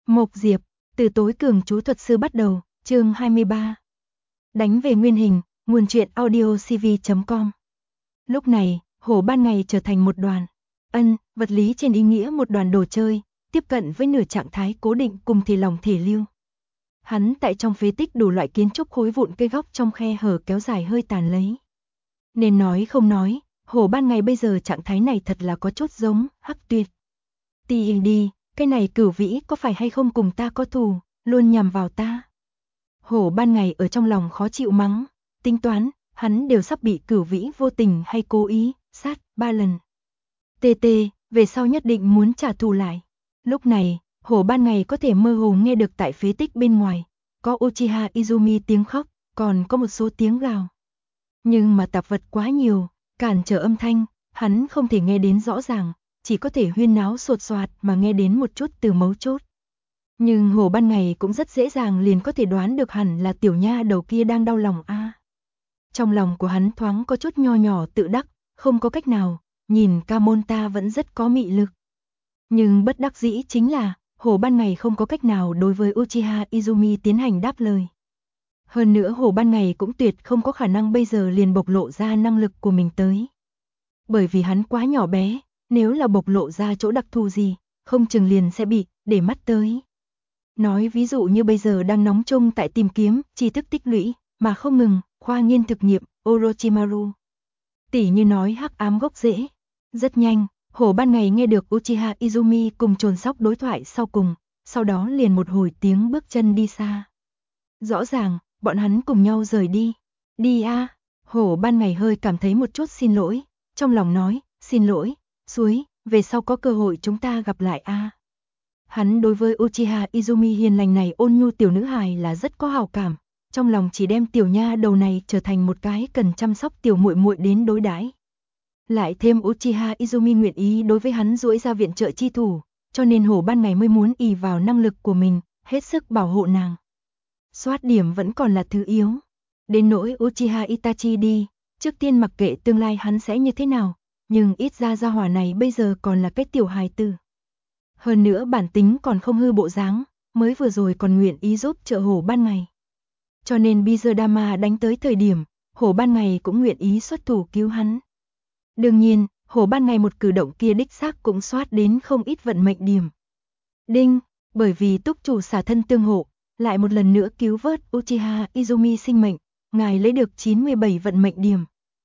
Mộc Diệp, từ tối cường chú thuật sư bắt đầu, chương 23. Đánh về nguyên hình, nguồn truyện audio cv.com. Lúc này, hổ ban ngày trở thành một đoàn. Vật lý trên ý nghĩa một đoàn đồ chơi, tiếp cận với nửa trạng thái cố định cùng thể lòng thể lưu. Hắn tại trong phế tích đủ loại kiến trúc khối vụn cây góc trong khe hở kéo dài hơi tàn lấy. Nên nói không nói, hổ ban ngày bây giờ trạng thái này thật là có chút giống Hắc Tuyệt. đi, cái này Cửu Vĩ có phải hay không cùng ta có thù, luôn nhằm vào ta. Hổ ban ngày ở trong lòng khó chịu mắng, tính toán, hắn đều sắp bị Cửu Vĩ vô tình hay cố ý, sát 3 lần. Về sau nhất định muốn trả thù lại. Lúc này, hổ ban ngày có thể mơ hồ nghe được tại phế tích bên ngoài, có Uchiha Izumi tiếng khóc, còn có một số tiếng gào. Nhưng mà tạp vật quá nhiều, cản trở âm thanh, hắn không thể nghe đến rõ ràng, chỉ có thể huyên náo sột soạt mà nghe đến một chút từ mấu chốt. Nhưng hổ ban ngày cũng rất dễ dàng liền có thể đoán được hẳn là tiểu nha đầu kia đang đau lòng a. Trong lòng của hắn thoáng có chút nho nhỏ tự đắc, không có cách nào, nhìn ca môn ta vẫn rất có mị lực. Nhưng bất đắc dĩ chính là, hổ ban ngày không có cách nào đối với Uchiha Izumi tiến hành đáp lời. Hơn nữa hổ ban ngày cũng tuyệt không có khả năng bây giờ liền bộc lộ ra năng lực của mình tới. Bởi vì hắn quá nhỏ bé, nếu là bộc lộ ra chỗ đặc thù gì, không chừng liền sẽ bị để mắt tới. Nói ví dụ như bây giờ đang nóng chung tại tìm kiếm tri thức tích lũy, mà không ngừng, khoa nghiên thực nghiệm, Orochimaru. Tỉ như nói hắc ám gốc rễ. Rất nhanh, hổ ban ngày nghe được Uchiha Izumi cùng trồn sóc đối thoại sau cùng, sau đó liền một hồi tiếng bước chân đi xa. Rõ ràng, bọn hắn cùng nhau rời đi. Đi a. Hổ ban ngày hơi cảm thấy một chút xin lỗi, trong lòng nói, xin lỗi, suối, về sau có cơ hội chúng ta gặp lại a. Hắn đối với Uchiha Izumi hiền lành này ôn nhu tiểu nữ hài là rất có hảo cảm, trong lòng chỉ đem tiểu nha đầu này trở thành một cái cần chăm sóc tiểu muội muội đến đối đãi. Lại thêm Uchiha Izumi nguyện ý đối với hắn duỗi ra viện trợ chi thủ, cho nên hổ ban ngày mới muốn ỷ vào năng lực của mình, hết sức bảo hộ nàng. Soát điểm vẫn còn là thứ yếu. Đến nỗi Uchiha Itachi đi, trước tiên mặc kệ tương lai hắn sẽ như thế nào, nhưng ít ra gia hỏa này bây giờ còn là cái tiểu hài tử. Hơn nữa bản tính còn không hư bộ dáng, mới vừa rồi còn nguyện ý giúp trợ hổ ban ngày. Cho nên Bizerdama đánh tới thời điểm, hổ ban ngày cũng nguyện ý xuất thủ cứu hắn. Đương nhiên, hổ ban ngày một cử động kia đích xác cũng soát đến không ít vận mệnh điểm. Đinh, bởi vì túc chủ xả thân tương hộ, lại một lần nữa cứu vớt Uchiha Izumi sinh mệnh, ngài lấy được 97 vận mệnh điểm.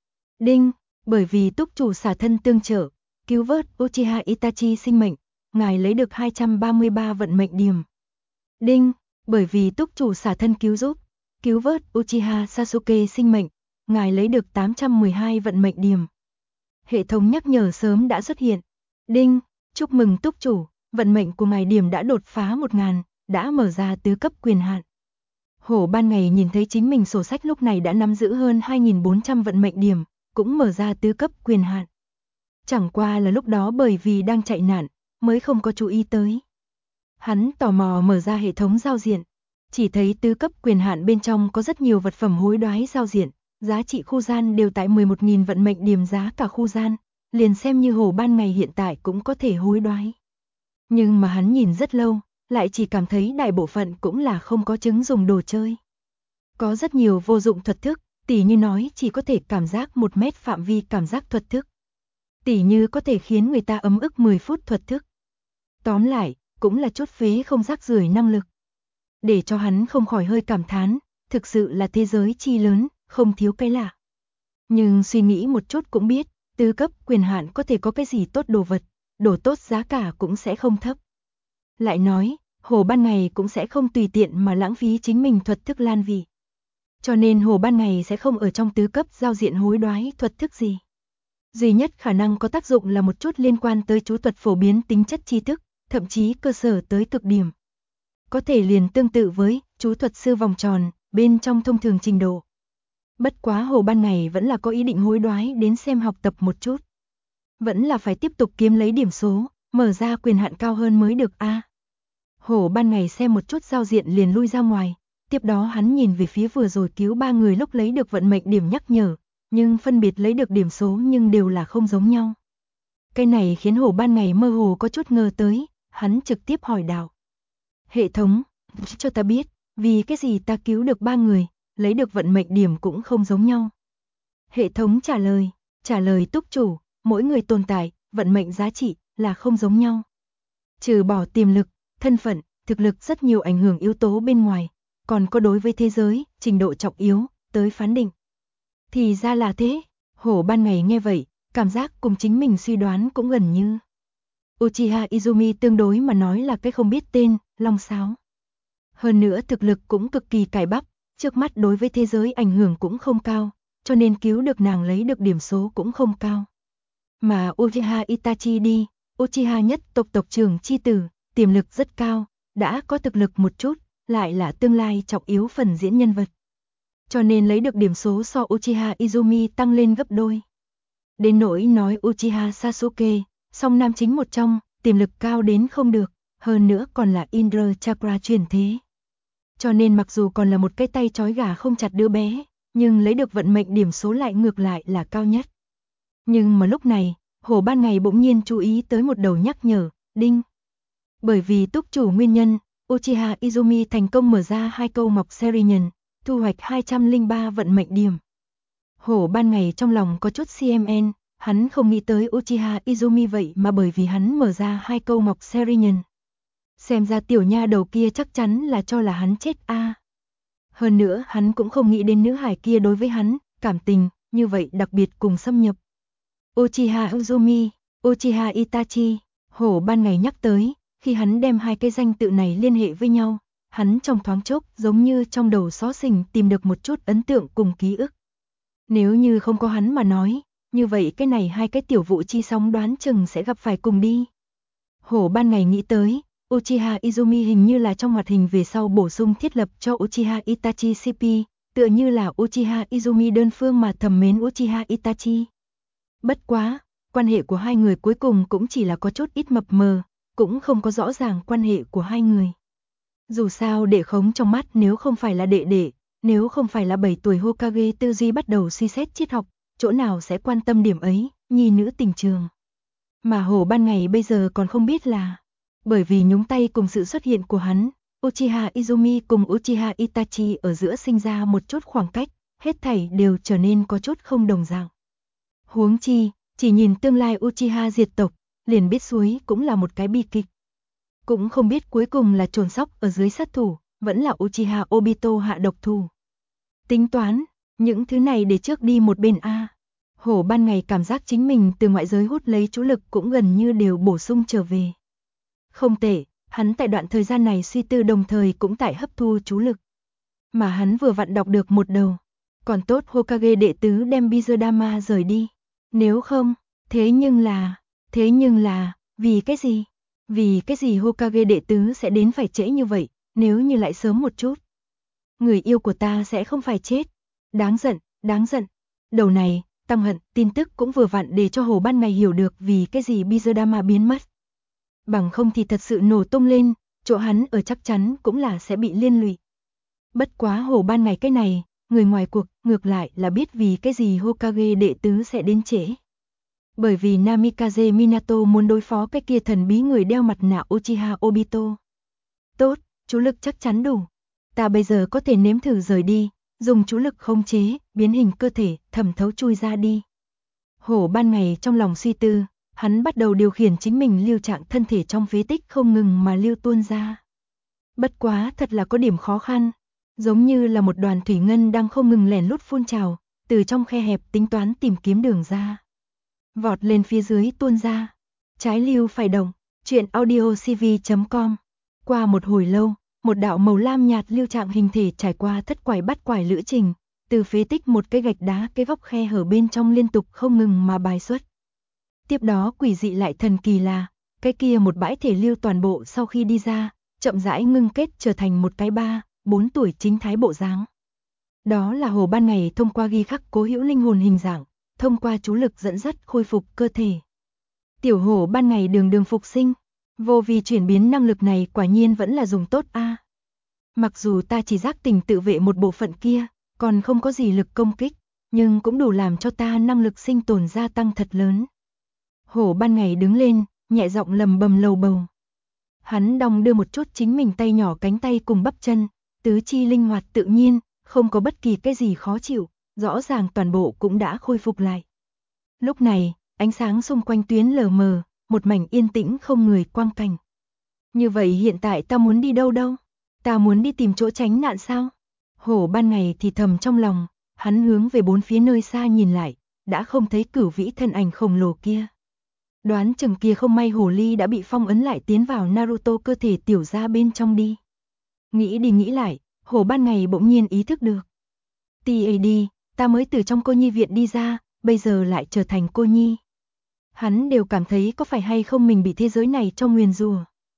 Đinh, bởi vì túc chủ xả thân tương trợ, cứu vớt Uchiha Itachi sinh mệnh, ngài lấy được 233 vận mệnh điểm. Đinh, bởi vì túc chủ xả thân cứu vớt Uchiha Sasuke sinh mệnh, ngài lấy được 812 vận mệnh điểm. Hệ thống nhắc nhở sớm đã xuất hiện. Đinh, chúc mừng túc chủ, vận mệnh của ngài điểm đã đột phá 1000, đã mở ra tứ cấp quyền hạn. Hổ ban ngày nhìn thấy chính mình sổ sách lúc này đã nắm giữ hơn 2400 vận mệnh điểm, cũng mở ra tứ cấp quyền hạn. Chẳng qua là lúc đó bởi vì đang chạy nạn, mới không có chú ý tới. Hắn tò mò mở ra hệ thống giao diện, chỉ thấy tứ cấp quyền hạn bên trong có rất nhiều vật phẩm hối đoái giao diện, giá trị khu gian đều tại 11.000 vận mệnh điểm giá cả khu gian, liền xem như hổ ban ngày hiện tại cũng có thể hối đoái. Nhưng mà hắn nhìn rất lâu, lại chỉ cảm thấy đại bộ phận cũng là không có chứng dùng đồ chơi. Có rất nhiều vô dụng thuật thức, tỉ như nói chỉ có thể cảm giác 1 mét phạm vi cảm giác thuật thức. Tỉ như có thể khiến người ta ấm ức 10 phút thuật thức. Tóm lại, cũng là chút phế không rác rưởi năng lực. Để cho hắn không khỏi hơi cảm thán, thực sự là thế giới chi lớn, không thiếu cái lạ. Nhưng suy nghĩ một chút cũng biết, tứ cấp quyền hạn có thể có cái gì tốt đồ vật, đồ tốt giá cả cũng sẽ không thấp. Lại nói, hổ ban ngày cũng sẽ không tùy tiện mà lãng phí chính mình thuật thức lan vị. Cho nên hổ ban ngày sẽ không ở trong tứ cấp giao diện hối đoái thuật thức gì. Duy nhất khả năng có tác dụng là một chút liên quan tới chú thuật phổ biến tính chất tri thức, thậm chí cơ sở tới cực điểm. Có thể liền tương tự với chú thuật sư vòng tròn, bên trong thông thường trình độ. Bất quá hổ ban ngày vẫn là có ý định hối đoái đến xem học tập một chút. Vẫn là phải tiếp tục kiếm lấy điểm số, mở ra quyền hạn cao hơn mới được a. Hổ ban ngày xem một chút giao diện liền lui ra ngoài, tiếp đó hắn nhìn về phía vừa rồi cứu 3 người lúc lấy được vận mệnh điểm nhắc nhở, nhưng phân biệt lấy được điểm số nhưng đều là không giống nhau. Cái này khiến hổ ban ngày mơ hồ có chút ngờ tới, hắn trực tiếp hỏi đạo. Hệ thống, cho ta biết, vì cái gì ta cứu được 3 người, lấy được vận mệnh điểm cũng không giống nhau. Hệ thống trả lời túc chủ, mỗi người tồn tại, vận mệnh giá trị là không giống nhau. Trừ bỏ tiềm lực, thân phận, thực lực rất nhiều ảnh hưởng yếu tố bên ngoài, còn có đối với thế giới, trình độ trọng yếu, tới phán định. Thì ra là thế, Hổ ban ngày nghe vậy, cảm giác cùng chính mình suy đoán cũng gần như. Uchiha Izumi tương đối mà nói là cái không biết tên, long sáo. Hơn nữa thực lực cũng cực kỳ cải bắp, trước mắt đối với thế giới ảnh hưởng cũng không cao, cho nên cứu được nàng lấy được điểm số cũng không cao. Mà Uchiha Itachi đi, Uchiha nhất tộc trưởng chi tử, tiềm lực rất cao, đã có thực lực một chút, lại là tương lai trọng yếu phần diễn nhân vật. Cho nên lấy được điểm số so Uchiha Izumi tăng lên gấp đôi. Đến nỗi nói Uchiha Sasuke, song nam chính một trong, tiềm lực cao đến không được, hơn nữa còn là Indra Chakra truyền thế. Cho nên mặc dù còn là một cái tay trói gà không chặt đứa bé, nhưng lấy được vận mệnh điểm số lại ngược lại là cao nhất. Nhưng mà lúc này, Hổ ban ngày bỗng nhiên chú ý tới một đầu nhắc nhở, đinh. Bởi vì túc chủ nguyên nhân, Uchiha Izumi thành công mở ra 2 câu ngọc Serion, thu hoạch 203 vận mệnh điểm. Hổ ban ngày trong lòng có chút CMN, hắn không nghĩ tới Uchiha Izumi vậy mà bởi vì hắn mở ra 2 câu ngọc Serion. Xem ra tiểu nha đầu kia chắc chắn là cho là hắn chết a. Hơn nữa hắn cũng không nghĩ đến nữ hải kia đối với hắn, cảm tình, như vậy đặc biệt cùng xâm nhập. Uchiha Izumi, Uchiha Itachi, Hổ ban ngày nhắc tới, khi hắn đem 2 cái danh tự này liên hệ với nhau, hắn trong thoáng chốc giống như trong đầu xó xỉnh tìm được một chút ấn tượng cùng ký ức. Nếu như không có hắn mà nói, như vậy cái này 2 cái tiểu vụ chi sóng đoán chừng sẽ gặp phải cùng đi. Hổ ban ngày nghĩ tới, Uchiha Izumi hình như là trong hoạt hình về sau bổ sung thiết lập cho Uchiha Itachi CP, tựa như là Uchiha Izumi đơn phương mà thầm mến Uchiha Itachi. Bất quá, quan hệ của 2 người cuối cùng cũng chỉ là có chút ít mập mờ, cũng không có rõ ràng quan hệ của 2 người. Dù sao đệ khống trong mắt nếu không phải là đệ đệ, nếu không phải là 7 tuổi Hokage tư duy bắt đầu suy xét triết học, chỗ nào sẽ quan tâm điểm ấy, nhi nữ tình trường. Mà Hổ ban ngày bây giờ còn không biết là, bởi vì nhúng tay cùng sự xuất hiện của hắn, Uchiha Izumi cùng Uchiha Itachi ở giữa sinh ra một chút khoảng cách, hết thảy đều trở nên có chút không đồng dạng. Huống chi, chỉ nhìn tương lai Uchiha diệt tộc, liền biết suối cũng là một cái bi kịch. Cũng không biết cuối cùng là trồn sóc ở dưới sát thủ, vẫn là Uchiha Obito hạ độc thủ. Tính toán, những thứ này để trước đi một bên a. Hổ ban ngày cảm giác chính mình từ ngoại giới hút lấy chú lực cũng gần như đều bổ sung trở về. Không tệ, hắn tại đoạn thời gian này suy tư đồng thời cũng tại hấp thu chú lực. Mà hắn vừa vặn đọc được một đầu. Còn tốt Hokage đệ tứ đem Bizudama rời đi. Nếu không, thế nhưng là, vì cái gì? Vì cái gì Hokage đệ tứ sẽ đến phải trễ như vậy, nếu như lại sớm một chút. Người yêu của ta sẽ không phải chết. Đáng giận. Đầu này, Tăng Hận, tin tức cũng vừa vặn để cho Hồ ban ngày hiểu được vì cái gì Bizudama biến mất. Bằng không thì thật sự nổ tung lên, chỗ hắn ở chắc chắn cũng là sẽ bị liên lụy. Bất quá Hồ ban ngày cái này, người ngoài cuộc ngược lại là biết vì cái gì Hokage đệ tứ sẽ đến trễ. Bởi vì Namikaze Minato muốn đối phó cái kia thần bí người đeo mặt nạ Uchiha Obito. Tốt, chú lực chắc chắn đủ. Ta bây giờ có thể nếm thử rời đi, dùng chú lực khống chế, biến hình cơ thể, thẩm thấu chui ra đi. Hổ ban ngày trong lòng suy tư, hắn bắt đầu điều khiển chính mình lưu trạng thân thể trong phế tích không ngừng mà lưu tuôn ra. Bất quá thật là có điểm khó khăn, giống như là một đoàn thủy ngân đang không ngừng lèn lút phun trào, từ trong khe hẹp tính toán tìm kiếm đường ra. Vọt lên phía dưới tuôn ra. Trái lưu phải động, chuyện audiocv.com. Qua một hồi lâu, một đạo màu lam nhạt lưu trạng hình thể trải qua thất quải bắt quải lữ trình, từ phế tích một cái gạch đá cái góc khe hở bên trong liên tục không ngừng mà bài xuất. Tiếp đó quỷ dị lại thần kỳ là, cái kia một bãi thể lưu toàn bộ sau khi đi ra, chậm rãi ngưng kết trở thành một cái 3-4 tuổi chính thái bộ dáng. Đó là Hồ ban ngày thông qua ghi khắc cố hữu linh hồn hình dạng, thông qua chú lực dẫn dắt khôi phục cơ thể. Tiểu Hổ ban ngày đường phục sinh, vô vi chuyển biến năng lực này quả nhiên vẫn là dùng tốt a. Mặc dù ta chỉ giác tỉnh tự vệ một bộ phận kia, còn không có gì lực công kích, nhưng cũng đủ làm cho ta năng lực sinh tồn gia tăng thật lớn. Hổ ban ngày đứng lên, nhẹ giọng lầm bầm lầu bầu. Hắn đong đưa một chút chính mình tay nhỏ cánh tay cùng bắp chân, tứ chi linh hoạt tự nhiên, không có bất kỳ cái gì khó chịu, rõ ràng toàn bộ cũng đã khôi phục lại. Lúc này, ánh sáng xung quanh tuyến lờ mờ, một mảnh yên tĩnh không người quang cảnh. Như vậy hiện tại ta muốn đi đâu đâu? Ta muốn đi tìm chỗ tránh nạn sao? Hổ ban ngày thì thầm trong lòng, hắn hướng về bốn phía nơi xa nhìn lại, đã không thấy Cửu Vĩ thân ảnh khổng lồ kia. Đoán chừng kia không may hồ ly đã bị phong ấn lại tiến vào Naruto cơ thể tiểu gia bên trong đi. Nghĩ đi nghĩ lại, hổ ban ngày bỗng nhiên ý thức được. TAD, ta mới từ trong cô nhi viện đi ra, bây giờ lại trở thành cô nhi. Hắn đều cảm thấy có phải hay không mình bị thế giới này cho nguyền rủa.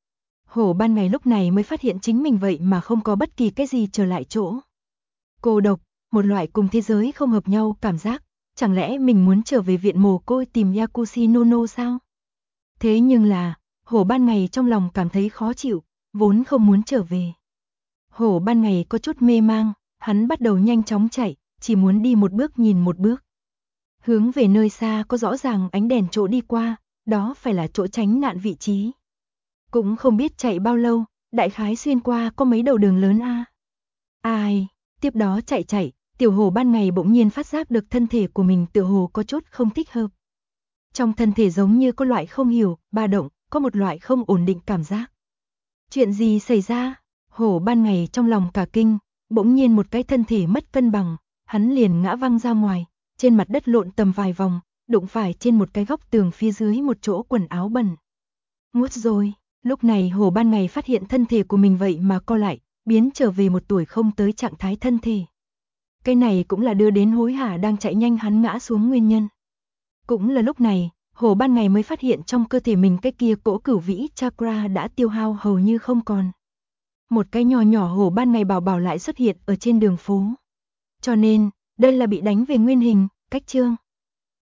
Hổ ban ngày lúc này mới phát hiện chính mình vậy mà không có bất kỳ cái gì trở lại chỗ. Cô độc, một loại cùng thế giới không hợp nhau cảm giác, chẳng lẽ mình muốn trở về viện mồ côi tìm Yakushi Nono sao? Thế nhưng là, hổ ban ngày trong lòng cảm thấy khó chịu, vốn không muốn trở về. Hổ ban ngày có chút mê mang, hắn bắt đầu nhanh chóng chạy, chỉ muốn đi một bước nhìn một bước. Hướng về nơi xa có rõ ràng ánh đèn chỗ đi qua, đó phải là chỗ tránh nạn vị trí. Cũng không biết chạy bao lâu, đại khái xuyên qua có mấy đầu đường lớn a. Ai, tiếp đó chạy, tiểu hổ ban ngày bỗng nhiên phát giác được thân thể của mình tựa hồ có chút không thích hợp. Trong thân thể giống như có loại không hiểu, ba động, có một loại không ổn định cảm giác. Chuyện gì xảy ra? Hổ ban ngày trong lòng cả kinh, bỗng nhiên một cái thân thể mất cân bằng, hắn liền ngã văng ra ngoài, trên mặt đất lộn tầm vài vòng, đụng phải trên một cái góc tường phía dưới một chỗ quần áo bẩn. Ngút rồi, lúc này hổ ban ngày phát hiện thân thể của mình vậy mà co lại, biến trở về một tuổi không tới trạng thái thân thể. Cái này cũng là đưa đến hối hả đang chạy nhanh hắn ngã xuống nguyên nhân. Cũng là lúc này, hổ ban ngày mới phát hiện trong cơ thể mình cái kia cỗ Cửu Vĩ chakra đã tiêu hao hầu như không còn. Một cái nhỏ nhỏ hổ ban ngày bảo bảo lại xuất hiện ở trên đường phố. Cho nên, đây là bị đánh về nguyên hình, cách chương.